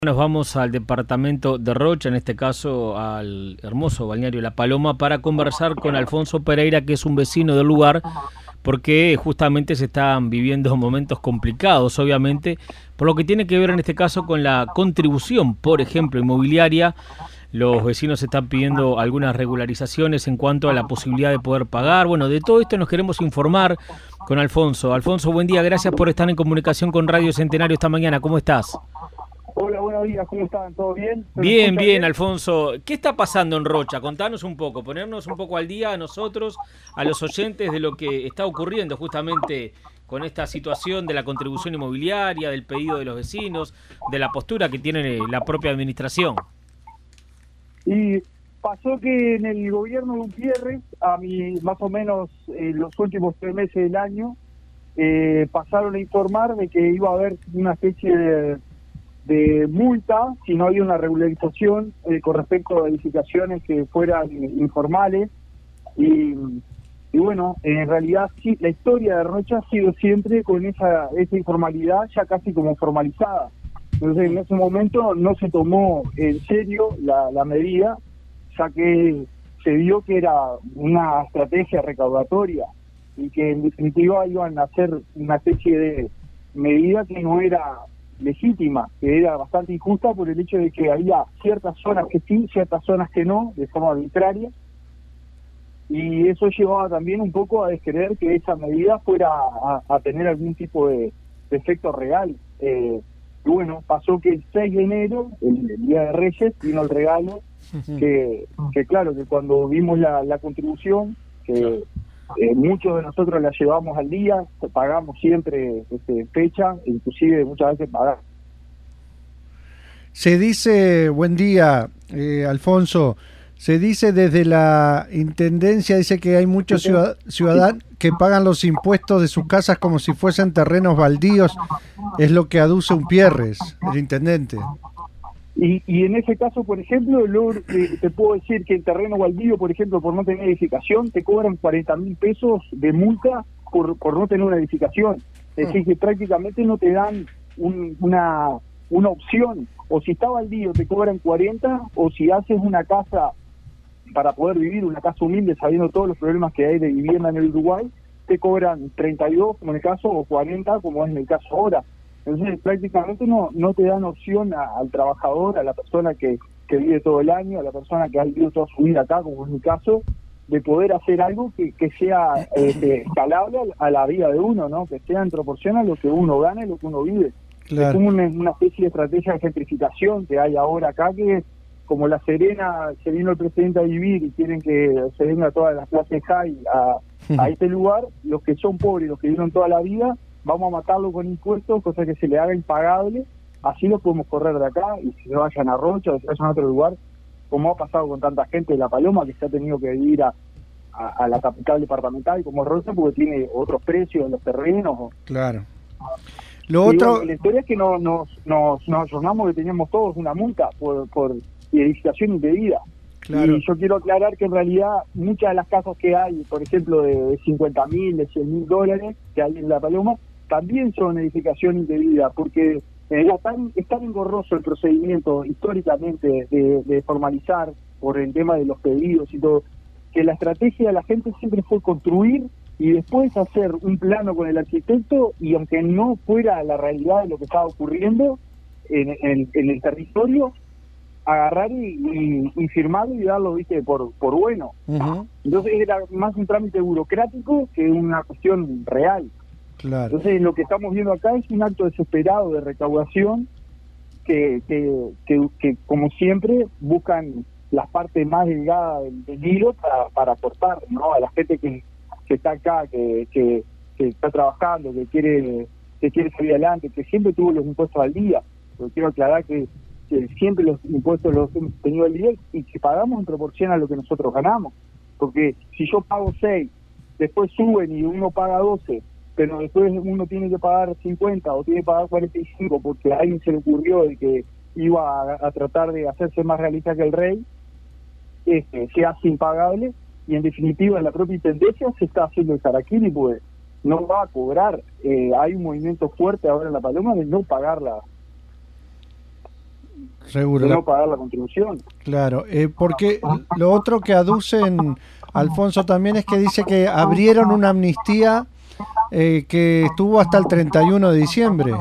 Nos vamos al departamento de Rocha, en este caso al hermoso balneario La Paloma, para conversar con Alfonso Pereira, que es un vecino del lugar, porque justamente se están viviendo momentos complicados, obviamente, por lo que tiene que ver en este caso con la contribución, por ejemplo, inmobiliaria. Los vecinos están pidiendo algunas regularizaciones en cuanto a la posibilidad de poder pagar. Bueno, de todo esto nos queremos informar con Alfonso. Alfonso, buen día, gracias por estar en comunicación con Radio Centenario esta mañana. ¿Cómo estás? Hola, buenos días, ¿cómo están? ¿Todo bien? Bien, bien, Alfonso. ¿Qué está pasando en Rocha? Contanos un poco, ponernos un poco al día a nosotros, a los oyentes, de lo que está ocurriendo justamente con esta situación de la contribución inmobiliaria, del pedido de los vecinos, de la postura que tiene la propia administración. Y pasó que en el gobierno de Gutiérrez, más o menos los últimos 3 meses del año, pasaron a informar de que iba a haber una especie de multa si no había una regularización con respecto a edificaciones que fueran informales. Y bueno, en realidad sí, la historia de Rocha ha sido siempre con esa informalidad ya casi como formalizada. Entonces en ese momento no se tomó en serio la medida, ya que se vio que era una estrategia recaudatoria y que en definitiva iban a hacer una especie de medida que no era legítima, que era bastante injusta por el hecho de que había ciertas zonas que sí, ciertas zonas que no, de forma arbitraria, y eso llevaba también un poco a descreer que esa medida fuera a tener algún tipo de efecto real. Y bueno, pasó que el 6 de enero, el Día de Reyes, vino el regalo, que claro, que cuando vimos la contribución, que muchos de nosotros la llevamos al día, pagamos siempre fecha, inclusive muchas veces pagamos. Se dice, buen día, Alfonso, se dice desde la Intendencia, dice que hay muchos ciudadanos que pagan los impuestos de sus casas como si fuesen terrenos baldíos, es lo que aduce Umpierres, el intendente. Y en ese caso, por ejemplo, te puedo decir que el terreno baldío, por ejemplo, por no tener edificación, te cobran 40.000 pesos de multa por no tener una edificación. Es decir, que prácticamente no te dan una opción. O si está baldío, te cobran 40, o si haces una casa para poder vivir, una casa humilde, sabiendo todos los problemas que hay de vivienda en el Uruguay, te cobran 32, como en el caso, o 40, como es en el caso ahora. Entonces prácticamente no te dan opción al trabajador, a la persona que vive todo el año, a la persona que ha vivido toda su vida acá, como es mi caso, de poder hacer algo que sea escalable a la vida de uno, ¿no? Que sea en proporción a lo que uno gana y lo que uno vive. Claro. Es como una especie de estrategia de gentrificación que hay ahora acá, que como La Serena se vino el presidente a vivir y quieren que se venga todas las clases high a este lugar, los que son pobres, los que vivieron toda la vida, vamos a matarlo con impuestos, cosa que se le haga impagable, así lo podemos correr de acá y si se vayan a Rocha o se vayan a otro lugar, como ha pasado con tanta gente de La Paloma que se ha tenido que vivir a la capital departamental como Rocha porque tiene otros precios en los terrenos. Claro. Lo otro... Bueno, la historia es que nos ayornamos que teníamos todos una multa por edificación indebida. Claro. Y yo quiero aclarar que en realidad muchas de las casas que hay, por ejemplo, de 50.000, de 100.000 dólares que hay en La Paloma, también son edificación indebida, porque es tan engorroso el procedimiento históricamente de formalizar por el tema de los pedidos y todo, que la estrategia de la gente siempre fue construir y después hacer un plano con el arquitecto, y aunque no fuera la realidad de lo que estaba ocurriendo en el territorio, agarrar y firmarlo y darlo, viste, por bueno. Entonces era más un trámite burocrático que una cuestión real. Claro. Entonces lo que estamos viendo acá es un acto desesperado de recaudación que como siempre buscan las partes más delgadas del hilo para cortar, ¿no? A la gente que está acá, que está trabajando, que quiere salir adelante, que siempre tuvo los impuestos al día. Pero quiero aclarar que siempre los impuestos los hemos tenido al día y que pagamos en proporción a lo que nosotros ganamos. Porque si yo pago 6, después suben y uno paga 12, pero después uno tiene que pagar 50 o tiene que pagar 45 porque a alguien se le ocurrió de que iba a tratar de hacerse más realista que el rey, se hace impagable, y en definitiva en la propia intendencia se está haciendo el harakiri, pues no va a cobrar. Hay un movimiento fuerte ahora en La Paloma de no pagar Seguro. de no pagar la contribución. Claro, porque lo otro que aducen, Alfonso, también es que dice que abrieron una amnistía que estuvo hasta el 31 de diciembre.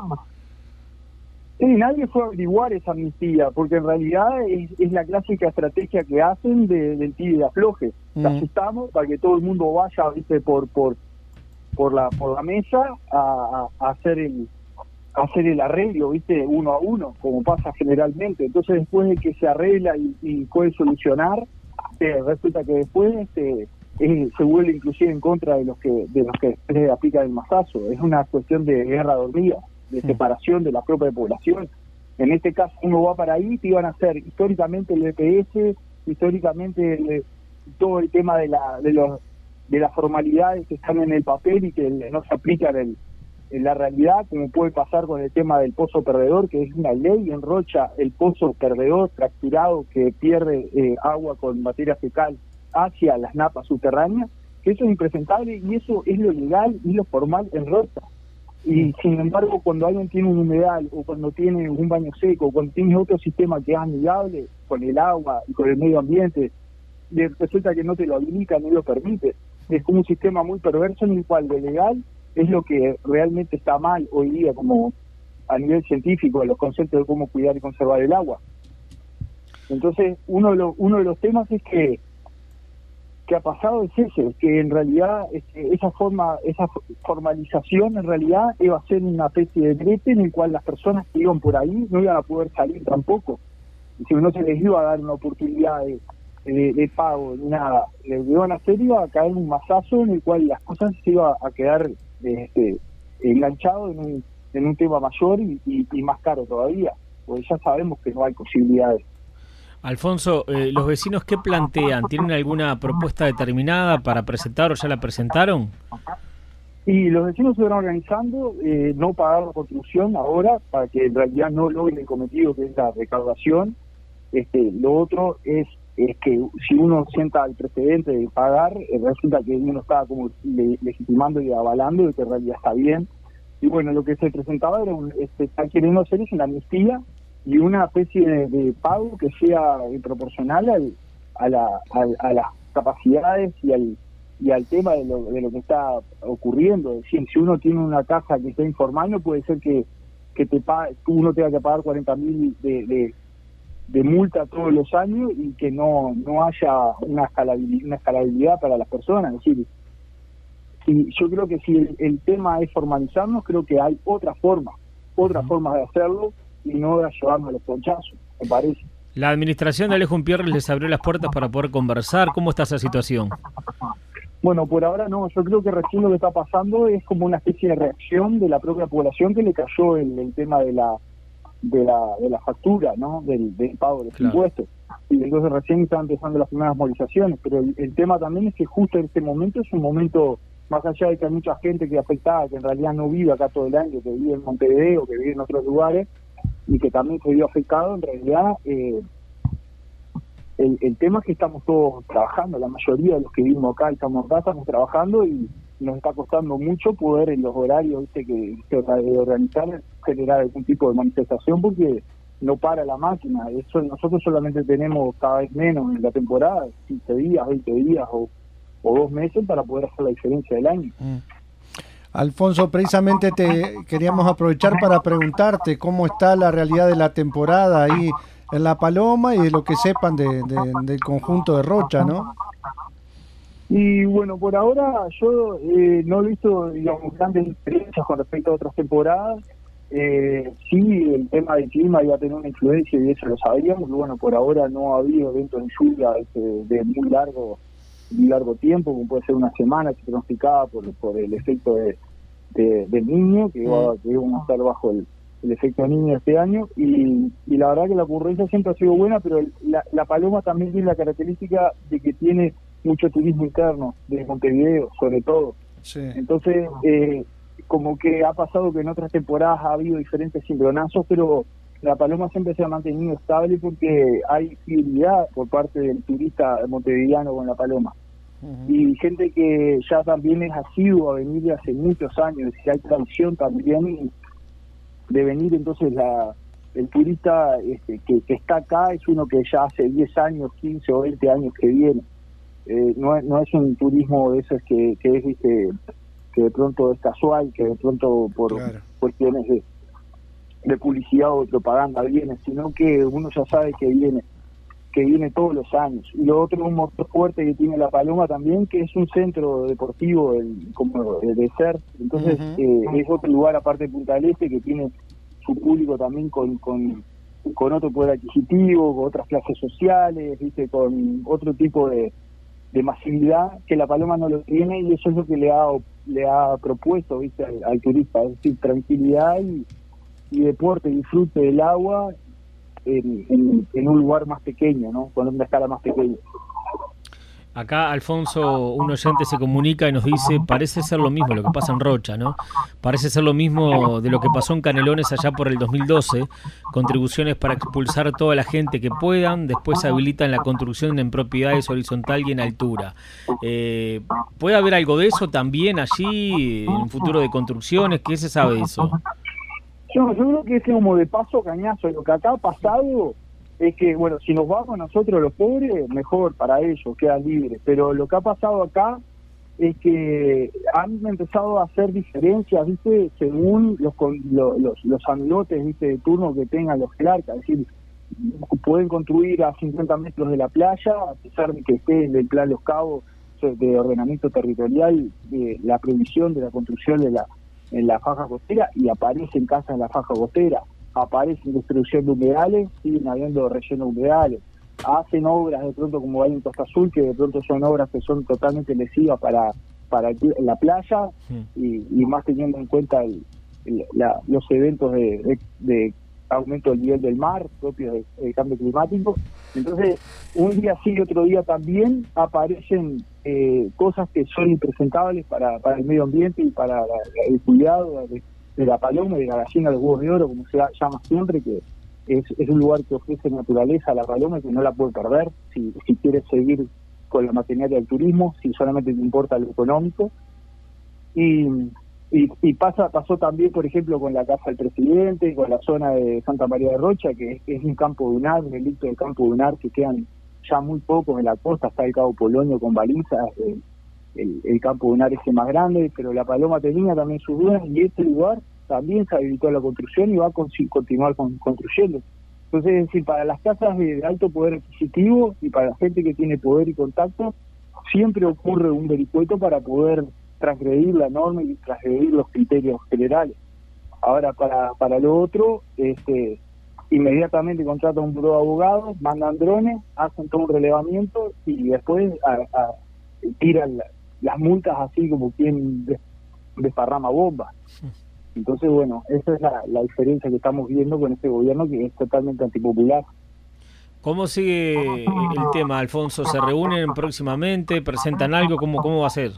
Sí, nadie fue a averiguar esa amnistía, porque en realidad es la clásica estrategia que hacen del tire y afloje. Te asustamos para que todo el mundo vaya, viste, por la mesa a hacer el arreglo, viste, uno a uno, como pasa generalmente. Entonces, después de que se arregla y puede solucionar, resulta que después se vuelve inclusive en contra de los que después aplican el mazazo. Es una cuestión de guerra dormida, de separación de la propia población. En este caso, uno va para ahí, te iban a hacer históricamente el EPS, históricamente todo el tema de las formalidades que están en el papel y que no se aplican en la realidad, como puede pasar con el tema del pozo perdedor, que es una ley en Rocha, el pozo perdedor fracturado que pierde agua con materia fecal hacia las napas subterráneas, que eso es impresentable y eso es lo legal y lo formal en Rocha. Y sin embargo, cuando alguien tiene un humedal o cuando tiene un baño seco, cuando tiene otro sistema que es amigable con el agua y con el medio ambiente, resulta que no te lo habilita, no lo permite. Es como un sistema muy perverso en el cual lo legal es lo que realmente está mal hoy día, como a nivel científico, los conceptos de cómo cuidar y conservar el agua. Entonces, uno de los temas es que ha pasado es ese, que en realidad esa formalización en realidad iba a ser una especie de brete en el cual las personas que iban por ahí no iban a poder salir tampoco, y si no se les iba a dar una oportunidad de pago ni nada, lo que iban a hacer iba a caer un mazazo en el cual las cosas se iban a quedar enganchado en un tema mayor y más caro todavía, porque ya sabemos que no hay posibilidades. Alfonso, ¿los vecinos qué plantean? ¿Tienen alguna propuesta determinada para presentar o ya la presentaron? Y los vecinos se van organizando, no pagar la contribución ahora, para que en realidad no logren el cometido que es la recaudación. Lo otro es que si uno sienta el precedente de pagar, resulta que uno está como legitimando y avalando de que en realidad está bien. Y bueno, lo que se presentaba era está queriendo hacer es una amnistía y una especie de pago que sea proporcional a las capacidades y al tema de lo que está ocurriendo. Es decir, si uno tiene una casa que está informal, no puede ser que uno tenga que pagar 40.000 de multa todos los años y que no haya una escalabilidad para las personas. Es decir, yo creo que si el tema es formalizarnos, creo que hay otra forma de hacerlo y no de llevarnos a los ponchazos, me parece. La administración de Alejo Umpierres les abrió las puertas para poder conversar. ¿Cómo está esa situación? Bueno, por ahora no. Yo creo que recién lo que está pasando es como una especie de reacción de la propia población que le cayó el tema de la factura, ¿no? Del pago de los impuestos. Y entonces recién están empezando las primeras movilizaciones. Pero el tema también es que justo en este momento es un momento, más allá de que hay mucha gente que afectada, que en realidad no vive acá todo el año, que vive en Montevideo, que vive en otros lugares, y que también se vio afectado, en realidad el tema es que estamos todos trabajando, la mayoría de los que vivimos acá estamos trabajando y nos está costando mucho poder en los horarios que organizar, generar algún tipo de manifestación porque no para la máquina. Eso nosotros solamente tenemos cada vez menos en la temporada, 15 días, 20 días o 2 meses para poder hacer la diferencia del año. Alfonso, precisamente te queríamos aprovechar para preguntarte cómo está la realidad de la temporada ahí en La Paloma y de lo que sepan del conjunto de Rocha, ¿no? Y bueno, por ahora yo no he visto, digamos, grandes diferencias con respecto a otras temporadas. Sí, el tema del clima iba a tener una influencia y eso lo sabíamos. Y bueno, por ahora no ha habido eventos de lluvia de muy largo tiempo, como puede ser una semana, que se pronosticaba por el efecto del niño, que íbamos a estar bajo el efecto niño este año, y la verdad que la ocurrencia siempre ha sido buena, pero la Paloma también tiene la característica de que tiene mucho turismo interno, de Montevideo, sobre todo. Sí. Entonces, como que ha pasado que en otras temporadas ha habido diferentes cimbronazos, pero la Paloma siempre se ha mantenido estable porque hay fidelidad por parte del turista montevideano con la Paloma. Y gente que ya también es asiduo a venir hace muchos años, y hay tradición también de venir, entonces el turista que está acá es uno que ya hace 10 años, 15 o 20 años que viene. No es un turismo de esos que es, ¿viste?, que de pronto es casual, que de pronto por cuestiones de publicidad o de propaganda viene, sino que uno ya sabe que viene todos los años. Y lo otro, un motor fuerte que tiene La Paloma también, que es un centro deportivo como de ser. Entonces es otro lugar aparte de Punta del Este que tiene su público también con otro poder adquisitivo, con otras clases sociales, ¿viste?, con otro tipo de masividad que La Paloma no lo tiene, y eso es lo que le ha propuesto, ¿viste?, al turista, es decir, tranquilidad y deporte, disfrute del agua en un lugar más pequeño, ¿no?, con una escala más pequeña. Acá, Alfonso, un oyente se comunica y nos dice, parece ser lo mismo lo que pasa en Rocha, ¿no? Parece ser lo mismo de lo que pasó en Canelones allá por el 2012, contribuciones para expulsar toda la gente que puedan, después habilitan la construcción en propiedades horizontal y en altura. ¿Puede haber algo de eso también allí, en un futuro de construcciones? ¿Qué se sabe de eso? Yo creo que es como de paso cañazo. Lo que acá ha pasado es que, bueno, si nos vamos nosotros los pobres, mejor para ellos, quedan libres. Pero lo que ha pasado acá es que han empezado a hacer diferencias, ¿viste?, según los amigotes, ¿viste?, de turno que tengan los jerarcas. Es decir, pueden construir a 50 metros de la playa, a pesar de que esté en el plan Los Cabos de ordenamiento territorial, la prohibición de la construcción en la faja costera, y aparecen casas en la faja costera, aparecen destrucción de humedales, siguen habiendo relleno de humedales, hacen obras de pronto como hay en Costa Azul, que de pronto son obras que son totalmente lesivas para la playa, y más teniendo en cuenta los eventos de aumento del nivel del mar propios del cambio climático. Entonces, un día sí y otro día también aparecen cosas que son impresentables para el medio ambiente y para el cuidado de la paloma y de la gallina de los huevos de oro, como se llama siempre, que es un lugar que ofrece naturaleza a la paloma y que no la puede perder si quieres seguir con la maquinaria del turismo, si solamente te importa lo económico. Y pasó también, por ejemplo, con la Casa del Presidente, con la zona de Santa María de Rocha, que es un campo dunar, un delito de campo dunar, que quedan ya muy pocos en la costa. Está el Cabo Polonio con balizas, el campo dunar ese más grande, pero la Paloma tenía también sus dudas, y este lugar también se habilitó a la construcción y va a continuar construyendo. Entonces, es decir, para las casas de alto poder adquisitivo y para la gente que tiene poder y contacto, siempre ocurre un vericueto para poder transgredir la norma y transgredir los criterios generales. Ahora, para lo otro, inmediatamente contratan un buró de abogados, mandan drones, hacen todo un relevamiento y después tiran las multas así como quien desparrama bombas. Entonces, bueno, esa es la diferencia que estamos viendo con este gobierno, que es totalmente antipopular. ¿Cómo sigue el tema, Alfonso? ¿Se reúnen próximamente? ¿Presentan algo? ¿Cómo va a ser?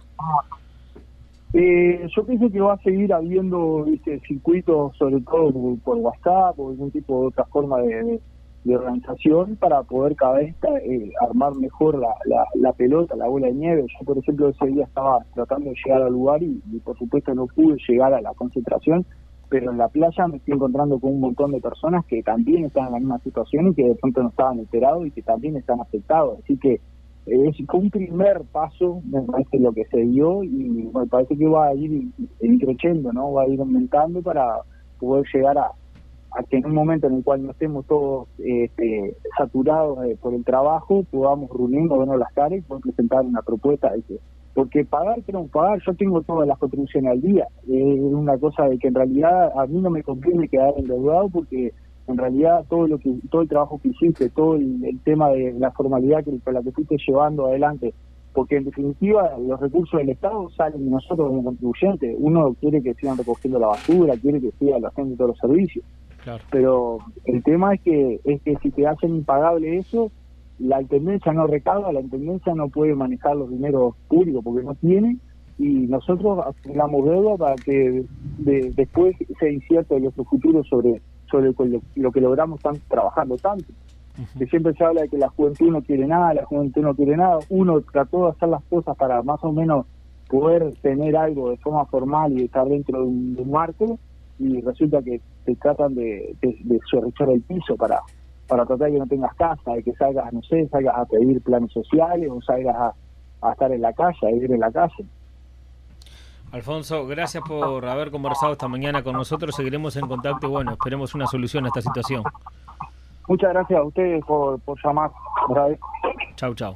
Yo pienso que va a seguir habiendo, ¿viste?, circuitos, sobre todo por WhatsApp o algún tipo de otra forma de organización, para poder cada vez armar mejor la pelota, la bola de nieve. Yo, por ejemplo, ese día estaba tratando de llegar al lugar y por supuesto no pude llegar a la concentración, pero en la playa me estoy encontrando con un montón de personas que también están en la misma situación y que de pronto no estaban enterados y que también están afectados. Así que fue un primer paso, me parece, lo que se dio, y me parece que va a ir creciendo, ¿no? Va a ir aumentando para poder llegar a que en un momento en el cual no estemos todos saturados por el trabajo, podamos reunirnos, vernos las caras y poder presentar una propuesta. Porque pagar, queremos pagar, yo tengo todas las contribuciones al día. Es una cosa de que en realidad a mí no me conviene quedar endeudado, porque en realidad todo el trabajo que hiciste, todo el tema de la formalidad con la que fuiste llevando adelante, porque en definitiva los recursos del Estado salen de nosotros como contribuyentes. Uno quiere que sigan recogiendo la basura, quiere que sigan haciendo todos los servicios. Claro. Pero el tema es que si te hacen impagable eso, la intendencia no recauda, la intendencia no puede manejar los dineros públicos porque no tiene, y nosotros acumulamos deuda para que después se incierto nuestro futuro sobre lo que logramos trabajando tanto. Que siempre se habla de que la juventud no quiere nada, uno trató de hacer las cosas para más o menos poder tener algo de forma formal y estar dentro de un marco, y resulta que te tratan de sorrizar el piso para tratar de que no tengas casa, de que salgas, no sé, salgas a pedir planes sociales o salgas a estar en la calle, a vivir en la calle. Alfonso, gracias por haber conversado esta mañana con nosotros. Seguiremos en contacto y bueno, esperemos una solución a esta situación. Muchas gracias a ustedes por llamar. Chau, chau.